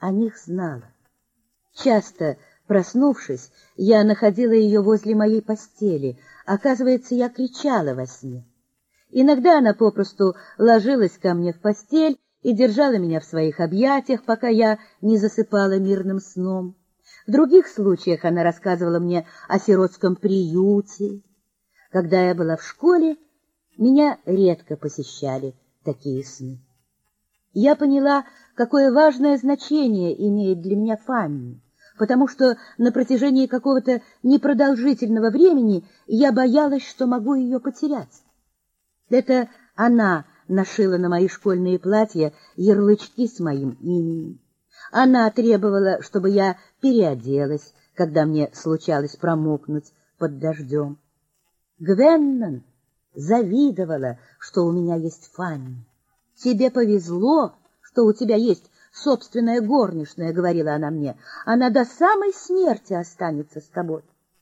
о них знала. Часто, проснувшись, я находила ее возле моей постели. Оказывается, я кричала во сне. Иногда она попросту ложилась ко мне в постель и держала меня в своих объятиях, пока я не засыпала мирным сном. В других случаях она рассказывала мне о сиротском приюте. Когда я была в школе, меня редко посещали такие сны. Я поняла, какое важное значение имеет для меня Фанни, потому что на протяжении какого-то непродолжительного времени я боялась, что могу ее потерять. Это она нашила на мои школьные платья ярлычки с моим именем. Она требовала, чтобы я переоделась, когда мне случалось промокнуть под дождем. Гвеннон завидовала, что у меня есть Фанни. «Тебе повезло, что у тебя есть собственная горничная», — говорила она мне. «Она до самой смерти останется с тобой».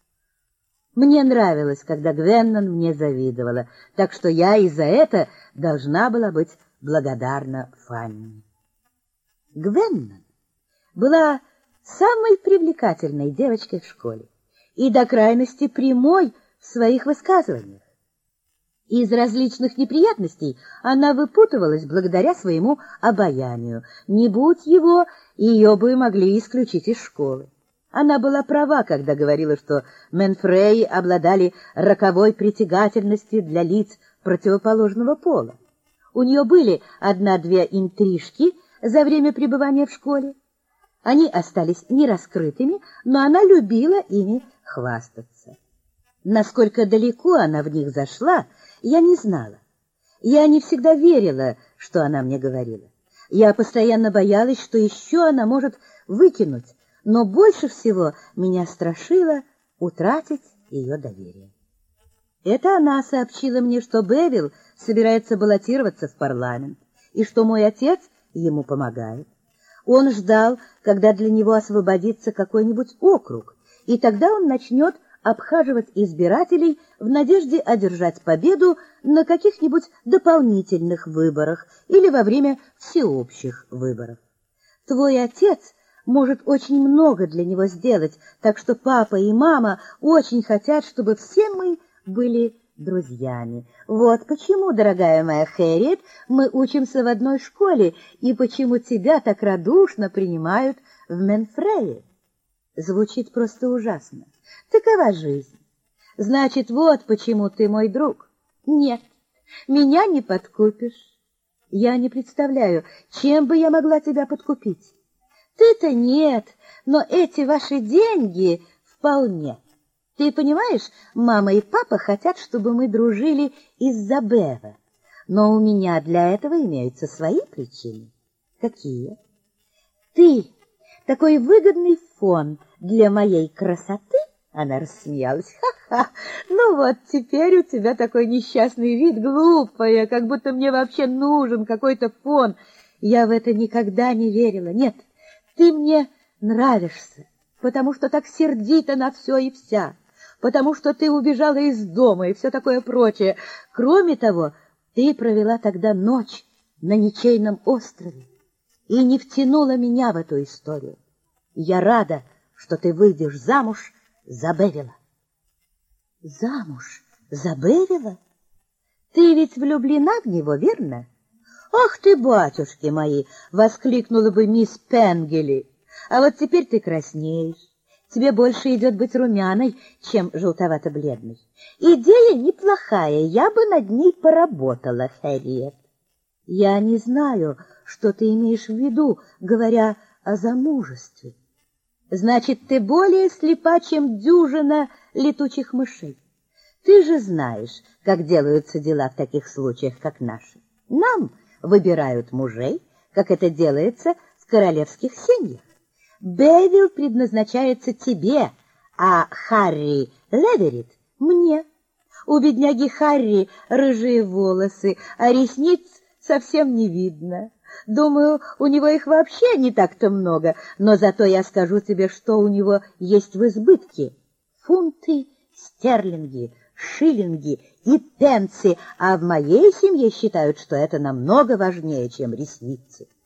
Мне нравилось, когда Гвеннон мне завидовала, так что я и за это должна была быть благодарна Фанни. Гвеннон была самой привлекательной девочкой в школе и до крайности прямой в своих высказываниях. Из различных неприятностей она выпутывалась благодаря своему обаянию. Не будь его, ее бы могли исключить из школы. Она была права, когда говорила, что Менфреи обладали роковой притягательностью для лиц противоположного пола. У нее были одна-две интрижки за время пребывания в школе. Они остались нераскрытыми, но она любила ими хвастаться. Насколько далеко она в них зашла, я не знала. Я не всегда верила, что она мне говорила. Я постоянно боялась, что еще она может выкинуть, но больше всего меня страшило утратить ее доверие. Это она сообщила мне, что Бевил собирается баллотироваться в парламент, и что мой отец ему помогает. Он ждал, когда для него освободится какой-нибудь округ, и тогда он начнет обхаживать избирателей в надежде одержать победу на каких-нибудь дополнительных выборах или во время всеобщих выборов. Твой отец может очень много для него сделать, так что папа и мама очень хотят, чтобы все мы были друзьями. Вот почему, дорогая моя Хэрриет, мы учимся в одной школе, и почему тебя так радушно принимают в Менфрее. Звучит просто ужасно. Такова жизнь. Значит, вот почему ты мой друг. Нет, меня не подкупишь. Я не представляю, чем бы я могла тебя подкупить. Ты-то нет, но эти ваши деньги вполне. Ты понимаешь, мама и папа хотят, чтобы мы дружили из-за Бева. Но у меня для этого имеются свои причины. Какие? Ты такой выгодный фон для моей красоты? Она рассмеялась. Ха-ха, ну вот теперь у тебя такой несчастный вид, глупая, как будто мне вообще нужен какой-то фон. Я в это никогда не верила. Нет, ты мне нравишься, потому что так сердита на все и вся, потому что ты убежала из дома и все такое прочее. Кроме того, ты провела тогда ночь на ничейном острове и не втянула меня в эту историю. Я рада, что ты выйдешь замуж за Бевила. Замуж за Бевила? Ты ведь влюблена в него, верно? Ах ты, батюшки мои, воскликнула бы мисс Пенгели. А вот теперь ты краснеешь. Тебе больше идет быть румяной, чем желтовато-бледной. Идея неплохая, я бы над ней поработала, Хэрриет. Я не знаю, что ты имеешь в виду, говоря о замужестве. Значит, ты более слепа, чем дюжина летучих мышей. Ты же знаешь, как делаются дела в таких случаях, как наши. Нам выбирают мужей, как это делается в королевских семьях. Бевил предназначается тебе, а Харри Леверит — мне. У бедняги Харри рыжие волосы, а ресниц совсем не видно. Думаю, у него их вообще не так-то много, но зато я скажу тебе, что у него есть в избытке. Фунты, стерлинги, шиллинги и пенсы, а в моей семье считают, что это намного важнее, чем ресницы.